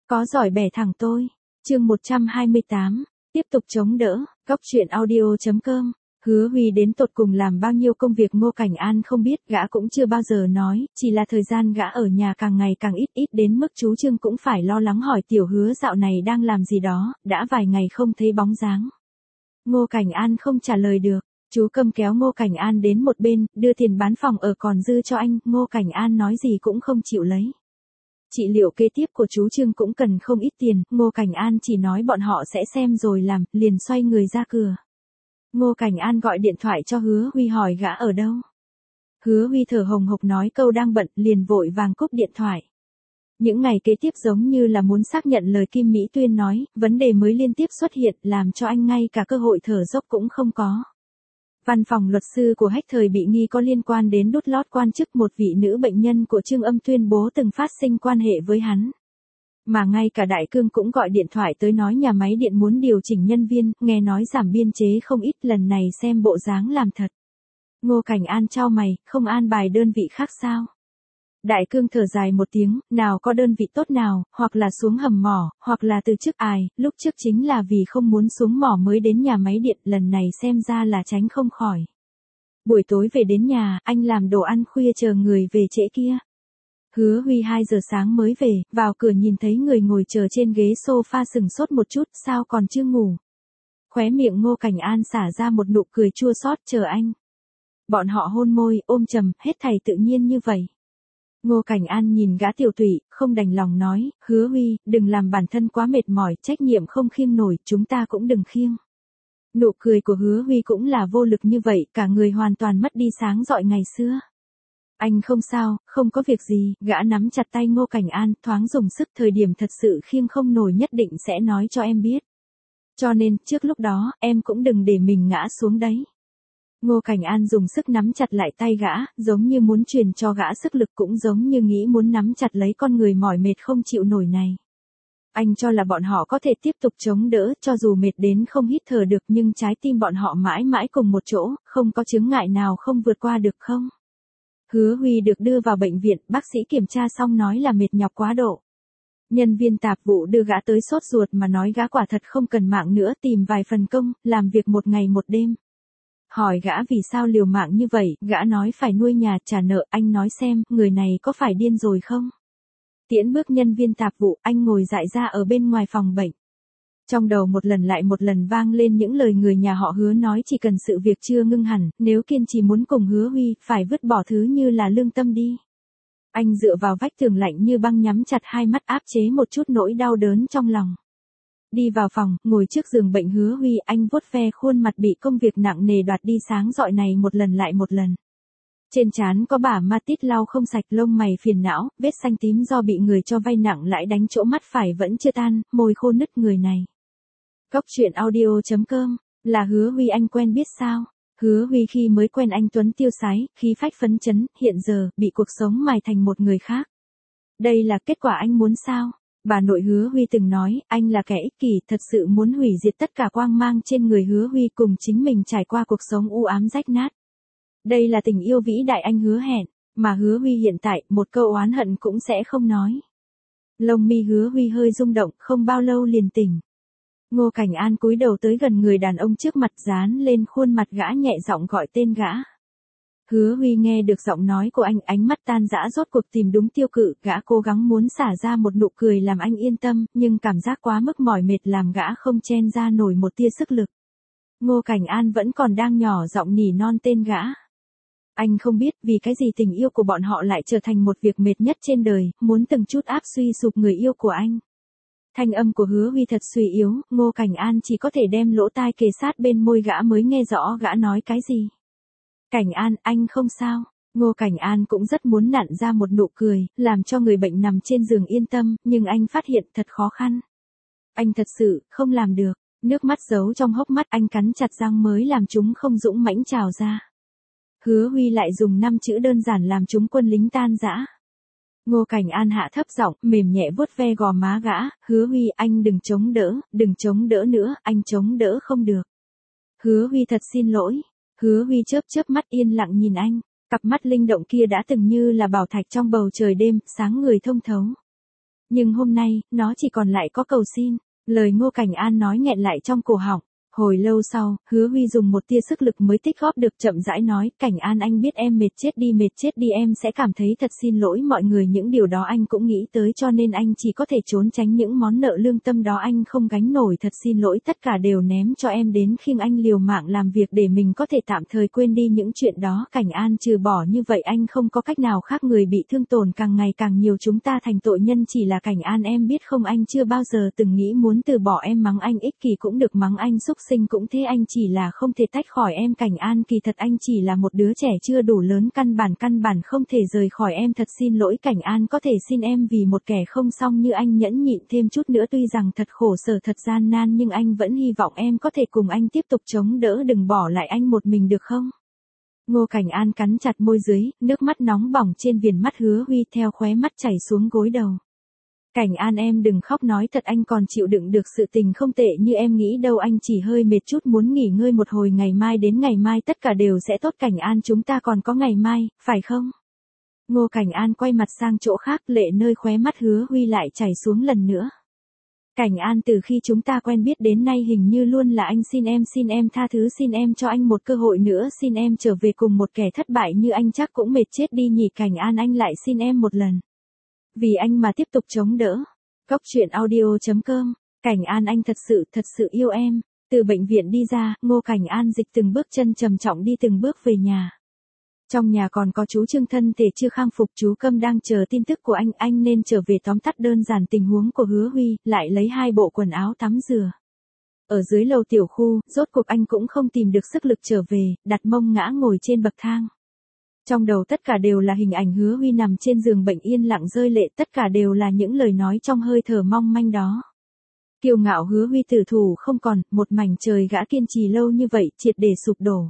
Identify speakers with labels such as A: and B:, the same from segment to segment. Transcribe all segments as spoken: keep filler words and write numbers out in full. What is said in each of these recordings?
A: Có giỏi bẻ thẳng tôi. Chương một trăm hai mươi tám, tiếp tục chống đỡ. Góc truyện audio chấm com. Hứa Huy đến tột cùng làm bao nhiêu công việc Ngô Cảnh An không biết, gã cũng chưa bao giờ nói, chỉ là thời gian gã ở nhà càng ngày càng ít ít đến mức chú Trương cũng phải lo lắng hỏi tiểu Hứa dạo này đang làm gì đó, đã vài ngày không thấy bóng dáng. Ngô Cảnh An không trả lời được, chú Câm kéo Ngô Cảnh An đến một bên, đưa tiền bán phòng ở còn dư cho anh, Ngô Cảnh An nói gì cũng không chịu lấy. Trị liệu kế tiếp của chú Trương cũng cần không ít tiền, Ngô Cảnh An chỉ nói bọn họ sẽ xem rồi làm, liền xoay người ra cửa. Ngô Cảnh An gọi điện thoại cho Hứa Huy hỏi gã ở đâu. Hứa Huy thở hồng hộc nói câu đang bận, liền vội vàng cúp điện thoại. Những ngày kế tiếp giống như là muốn xác nhận lời Kim Mỹ Tuyên nói, vấn đề mới liên tiếp xuất hiện làm cho anh ngay cả cơ hội thở dốc cũng không có. Văn phòng luật sư của Hách Thời bị nghi có liên quan đến đút lót quan chức một vị nữ bệnh nhân của Trương Âm tuyên bố từng phát sinh quan hệ với hắn. Mà ngay cả Đại Cương cũng gọi điện thoại tới nói nhà máy điện muốn điều chỉnh nhân viên, nghe nói giảm biên chế không ít, lần này xem bộ dáng làm thật. Ngô Cảnh An chau mày, không an bài đơn vị khác sao? Đại Cương thở dài một tiếng, nào có đơn vị tốt nào, hoặc là xuống hầm mỏ, hoặc là từ chức ai, lúc trước chính là vì không muốn xuống mỏ mới đến nhà máy điện, lần này xem ra là tránh không khỏi. Buổi tối về đến nhà, anh làm đồ ăn khuya chờ người về trễ kia. Hứa Huy hai giờ sáng mới về, vào cửa nhìn thấy người ngồi chờ trên ghế sofa sừng sốt một chút, sao còn chưa ngủ. Khóe miệng Ngô Cảnh An xả ra một nụ cười chua xót, chờ anh. Bọn họ hôn môi, ôm chầm, hết thảy tự nhiên như vậy. Ngô Cảnh An nhìn gã tiểu tụy, không đành lòng nói, Hứa Huy, đừng làm bản thân quá mệt mỏi, trách nhiệm không khiêng nổi, chúng ta cũng đừng khiêng. Nụ cười của Hứa Huy cũng là vô lực như vậy, cả người hoàn toàn mất đi sáng rọi ngày xưa. Anh không sao, không có việc gì, gã nắm chặt tay Ngô Cảnh An, thoáng dùng sức, thời điểm thật sự khiêng không nổi nhất định sẽ nói cho em biết. Cho nên, trước lúc đó, em cũng đừng để mình ngã xuống đấy. Ngô Cảnh An dùng sức nắm chặt lại tay gã, giống như muốn truyền cho gã sức lực, cũng giống như nghĩ muốn nắm chặt lấy con người mỏi mệt không chịu nổi này. Anh cho là bọn họ có thể tiếp tục chống đỡ, cho dù mệt đến không hít thở được, nhưng trái tim bọn họ mãi mãi cùng một chỗ, không có chướng ngại nào không vượt qua được không? Hứa Huy được đưa vào bệnh viện, bác sĩ kiểm tra xong nói là mệt nhọc quá độ. Nhân viên tạp vụ đưa gã tới sốt ruột mà nói gã quả thật không cần mạng nữa, tìm vài phần công, làm việc một ngày một đêm. Hỏi gã vì sao liều mạng như vậy, gã nói phải nuôi nhà, trả nợ, anh nói xem, người này có phải điên rồi không? Tiễn bước nhân viên tạp vụ, anh ngồi dại ra ở bên ngoài phòng bệnh. Trong đầu một lần lại một lần vang lên những lời người nhà họ Hứa nói, chỉ cần sự việc chưa ngưng hẳn, nếu kiên trì muốn cùng Hứa Huy, phải vứt bỏ thứ như là lương tâm đi. Anh dựa vào vách tường lạnh như băng, nhắm chặt hai mắt áp chế một chút nỗi đau đớn trong lòng. Đi vào phòng, ngồi trước giường bệnh Hứa Huy, anh vuốt ve khuôn mặt bị công việc nặng nề đoạt đi sáng rọi này một lần lại một lần. Trên trán có bả ma tít lau không sạch, lông mày phiền não, vết xanh tím do bị người cho vay nặng lãi đánh chỗ mắt phải vẫn chưa tan, môi khô nứt, người này. Góc truyện audio chấm com, là Hứa Huy anh quen biết sao? Hứa Huy khi mới quen anh tuấn tiêu sái, khí phách phấn chấn, hiện giờ, bị cuộc sống mài thành một người khác. Đây là kết quả anh muốn sao? Bà nội Hứa Huy từng nói, anh là kẻ ích kỷ, thật sự muốn hủy diệt tất cả quang mang trên người Hứa Huy, cùng chính mình trải qua cuộc sống u ám rách nát. Đây là tình yêu vĩ đại anh hứa hẹn, mà Hứa Huy hiện tại, một câu oán hận cũng sẽ không nói. Lông mi Hứa Huy hơi rung động, không bao lâu liền tỉnh. Ngô Cảnh An cúi đầu tới gần người đàn ông trước mặt, dán lên khuôn mặt gã, nhẹ giọng gọi tên gã. Hứa Huy nghe được giọng nói của anh, ánh mắt tan rã, rốt cuộc tìm đúng tiêu cự, gã cố gắng muốn xả ra một nụ cười làm anh yên tâm, nhưng cảm giác quá mức mỏi mệt làm gã không chen ra nổi một tia sức lực. Ngô Cảnh An vẫn còn đang nhỏ giọng nỉ non tên gã. Anh không biết vì cái gì tình yêu của bọn họ lại trở thành một việc mệt nhất trên đời, muốn từng chút áp suy sụp người yêu của anh. Thanh âm của Hứa Huy thật suy yếu, Ngô Cảnh An chỉ có thể đem lỗ tai kề sát bên môi gã mới nghe rõ gã nói cái gì. Cảnh An, anh không sao. Ngô Cảnh An cũng rất muốn nặn ra một nụ cười, làm cho người bệnh nằm trên giường yên tâm, nhưng anh phát hiện thật khó khăn. Anh thật sự, không làm được, nước mắt giấu trong hốc mắt, anh cắn chặt răng mới làm chúng không dũng mãnh trào ra. Hứa Huy lại dùng năm chữ đơn giản làm chúng quân lính tan rã. Ngô Cảnh An hạ thấp giọng, mềm nhẹ vuốt ve gò má gã, Hứa Huy, anh đừng chống đỡ, đừng chống đỡ nữa, anh chống đỡ không được. Hứa Huy thật xin lỗi. Hứa Huy chớp chớp mắt yên lặng nhìn anh, cặp mắt linh động kia đã từng như là bảo thạch trong bầu trời đêm, sáng người thông thấu. Nhưng hôm nay, nó chỉ còn lại có cầu xin. Lời Ngô Cảnh An nói nghẹn lại trong cổ họng. Hồi lâu sau, Hứa Huy dùng một tia sức lực mới tích góp được chậm rãi nói, Cảnh An anh biết em mệt chết đi mệt chết đi em sẽ cảm thấy thật xin lỗi mọi người, những điều đó anh cũng nghĩ tới cho nên anh chỉ có thể trốn tránh những món nợ lương tâm đó anh không gánh nổi, thật xin lỗi, tất cả đều ném cho em đến khi anh liều mạng làm việc để mình có thể tạm thời quên đi những chuyện đó. Cảnh An trừ bỏ như vậy anh không có cách nào khác, người bị thương tổn càng ngày càng nhiều, chúng ta thành tội nhân chỉ là Cảnh An em biết không, anh chưa bao giờ từng nghĩ muốn từ bỏ em, mắng anh ích kỷ cũng được, mắng anh xúc sinh cũng thế, anh chỉ là không thể tách khỏi em. Cảnh An kỳ thật anh chỉ là một đứa trẻ chưa đủ lớn, căn bản căn bản không thể rời khỏi em, thật xin lỗi. Cảnh An có thể xin em vì một kẻ không xong như anh nhẫn nhịn thêm chút nữa, tuy rằng thật khổ sở thật gian nan nhưng anh vẫn hy vọng em có thể cùng anh tiếp tục chống đỡ, đừng bỏ lại anh một mình được không? Ngô Cảnh An cắn chặt môi dưới, nước mắt nóng bỏng trên viền mắt Hứa Huy theo khóe mắt chảy xuống gối đầu. Cảnh An em đừng khóc, nói thật anh còn chịu đựng được, sự tình không tệ như em nghĩ đâu, anh chỉ hơi mệt chút muốn nghỉ ngơi một hồi, ngày mai đến ngày mai tất cả đều sẽ tốt. Cảnh An chúng ta còn có ngày mai, phải không? Ngô Cảnh An quay mặt sang chỗ khác, lệ nơi khóe mắt Hứa Huy lại chảy xuống lần nữa. Cảnh An từ khi chúng ta quen biết đến nay hình như luôn là anh xin em xin em tha thứ, xin em cho anh một cơ hội nữa, xin em trở về cùng một kẻ thất bại như anh, chắc cũng mệt chết đi nhỉ. Cảnh An anh lại xin em một lần. Vì anh mà tiếp tục chống đỡ. Cóc truyện audio chấm com. Cảnh An anh thật sự thật sự yêu em. Từ bệnh viện đi ra, Ngô Cảnh An dịch từng bước chân trầm trọng đi từng bước về nhà. Trong nhà còn có chú Trương thân thể chưa khang phục, chú Câm đang chờ tin tức của anh, anh nên trở về tóm tắt đơn giản tình huống của Hứa Huy, lại lấy hai bộ quần áo tắm rửa. Ở dưới lầu tiểu khu, rốt cuộc anh cũng không tìm được sức lực trở về, đặt mông ngã ngồi trên bậc thang. Trong đầu tất cả đều là hình ảnh Hứa Huy nằm trên giường bệnh yên lặng rơi lệ, tất cả đều là những lời nói trong hơi thở mong manh đó. Kiêu ngạo Hứa Huy tử thủ không còn, một mảnh trời gã kiên trì lâu như vậy, triệt để sụp đổ.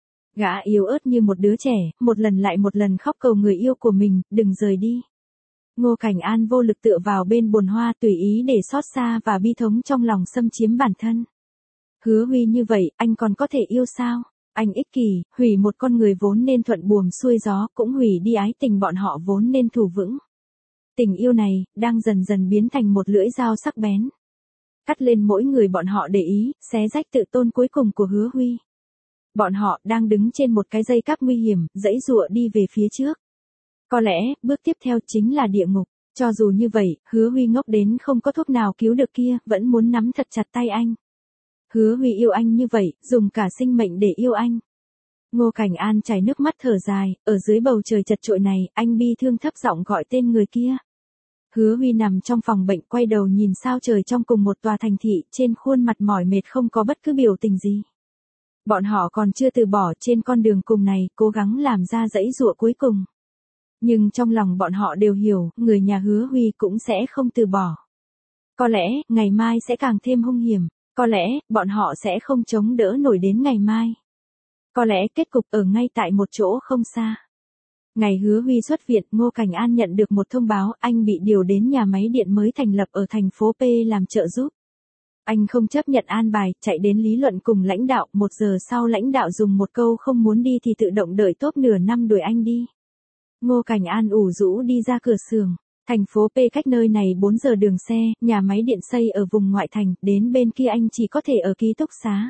A: Gã yếu ớt như một đứa trẻ, một lần lại một lần khóc cầu người yêu của mình, đừng rời đi. Ngô Cảnh An vô lực tựa vào bên bồn hoa, tùy ý để xót xa và bi thống trong lòng xâm chiếm bản thân. Hứa Huy như vậy, anh còn có thể yêu sao? Anh ích kỷ, hủy một con người vốn nên thuận buồm xuôi gió, cũng hủy đi ái tình bọn họ vốn nên thủ vững. Tình yêu này, đang dần dần biến thành một lưỡi dao sắc bén. Cắt lên mỗi người bọn họ để ý, xé rách tự tôn cuối cùng của Hứa Huy. Bọn họ đang đứng trên một cái dây cáp nguy hiểm, giãy giụa đi về phía trước. Có lẽ, bước tiếp theo chính là địa ngục. Cho dù như vậy, Hứa Huy ngốc đến không có thuốc nào cứu được kia, vẫn muốn nắm thật chặt tay anh. Hứa Huy yêu anh như vậy, dùng cả sinh mệnh để yêu anh. Ngô Cảnh An chảy nước mắt thở dài, ở dưới bầu trời chật chội này, anh bi thương thấp giọng gọi tên người kia. Hứa Huy nằm trong phòng bệnh quay đầu nhìn sao trời trong cùng một tòa thành thị, trên khuôn mặt mỏi mệt không có bất cứ biểu tình gì. Bọn họ còn chưa từ bỏ trên con đường cùng này, cố gắng làm ra giãy giụa cuối cùng. Nhưng trong lòng bọn họ đều hiểu, người nhà Hứa Huy cũng sẽ không từ bỏ. Có lẽ, ngày mai sẽ càng thêm hung hiểm. Có lẽ, bọn họ sẽ không chống đỡ nổi đến ngày mai. Có lẽ kết cục ở ngay tại một chỗ không xa. Ngày Hứa Huy xuất viện, Ngô Cảnh An nhận được một thông báo, anh bị điều đến nhà máy điện mới thành lập ở thành phố P làm trợ giúp. Anh không chấp nhận an bài, chạy đến lý luận cùng lãnh đạo, một giờ sau lãnh đạo dùng một câu không muốn đi thì tự động đợi top nửa năm đuổi anh đi. Ngô Cảnh An ủ rũ đi ra cửa xưởng. Thành phố P cách nơi này bốn giờ đường xe, nhà máy điện xây ở vùng ngoại thành, đến bên kia anh chỉ có thể ở ký túc xá.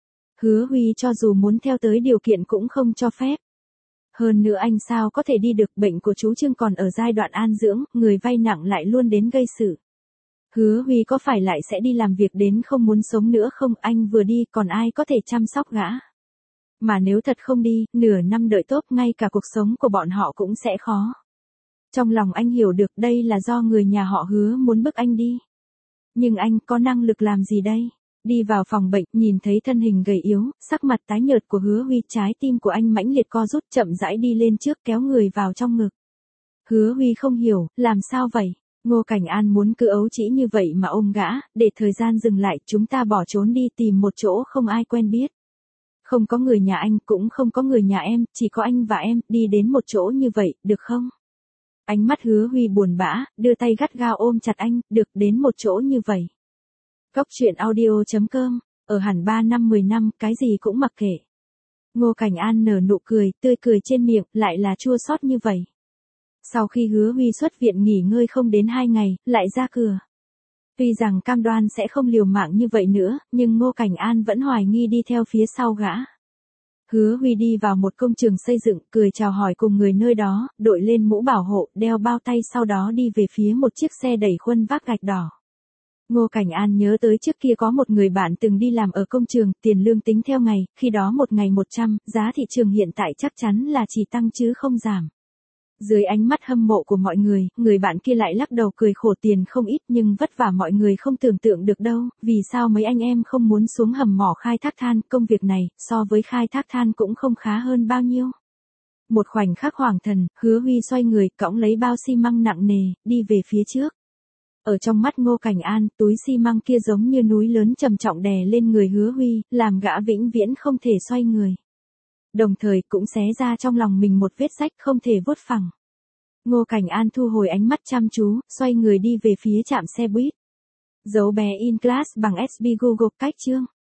A: Hứa Huy cho dù muốn theo tới điều kiện cũng không cho phép. Hơn nữa anh sao có thể đi được, bệnh của chú Trương còn ở giai đoạn an dưỡng, người vay nặng lại luôn đến gây sự. Hứa Huy có phải lại sẽ đi làm việc đến không muốn sống nữa không, anh vừa đi còn ai có thể chăm sóc gã. Mà nếu thật không đi, nửa năm đợi tốt ngay cả cuộc sống của bọn họ cũng sẽ khó. Trong lòng anh hiểu được đây là do người nhà họ Hứa muốn bức anh đi. Nhưng anh có năng lực làm gì đây? Đi vào phòng bệnh, nhìn thấy thân hình gầy yếu, sắc mặt tái nhợt của Hứa Huy, trái tim của anh mãnh liệt co rút, chậm rãi đi lên trước kéo người vào trong ngực. Hứa Huy không hiểu, làm sao vậy? Ngô Cảnh An muốn cứ ấu trĩ như vậy mà ôm gã, để thời gian dừng lại, chúng ta bỏ trốn đi tìm một chỗ không ai quen biết. Không có người nhà anh, cũng không có người nhà em, chỉ có anh và em, đi đến một chỗ như vậy, được không? Ánh mắt Hứa Huy buồn bã, đưa tay gắt gao ôm chặt anh, được đến một chỗ như vậy. Cóc truyện audio chấm com, ở hẳn ba năm mười năm, cái gì cũng mặc kệ. Ngô Cảnh An nở nụ cười, tươi cười trên miệng, lại là chua xót như vậy. Sau khi Hứa Huy xuất viện nghỉ ngơi không đến hai ngày, lại ra cửa. Tuy rằng cam đoan sẽ không liều mạng như vậy nữa, nhưng Ngô Cảnh An vẫn hoài nghi đi theo phía sau gã. Hứa Huy đi vào một công trường xây dựng, cười chào hỏi cùng người nơi đó, đội lên mũ bảo hộ, đeo bao tay sau đó đi về phía một chiếc xe đẩy khuân vác gạch đỏ. Ngô Cảnh An nhớ tới trước kia có một người bạn từng đi làm ở công trường, tiền lương tính theo ngày, khi đó một ngày một trăm, giá thị trường hiện tại chắc chắn là chỉ tăng chứ không giảm. Dưới ánh mắt hâm mộ của mọi người, người bạn kia lại lắc đầu cười khổ, tiền không ít nhưng vất vả mọi người không tưởng tượng được đâu, vì sao mấy anh em không muốn xuống hầm mỏ khai thác than, công việc này, so với khai thác than cũng không khá hơn bao nhiêu. Một khoảnh khắc hoảng thần, Hứa Huy xoay người, cõng lấy bao xi măng nặng nề, đi về phía trước. Ở trong mắt Ngô Cảnh An, túi xi măng kia giống như núi lớn trầm trọng đè lên người Hứa Huy, làm gã vĩnh viễn không thể xoay người. Đồng thời cũng xé ra trong lòng mình một vết rách không thể vuốt phẳng. Ngô Cảnh An thu hồi ánh mắt chăm chú, xoay người đi về phía trạm xe buýt. Dấu bé in class bằng ét bê Google cách chương.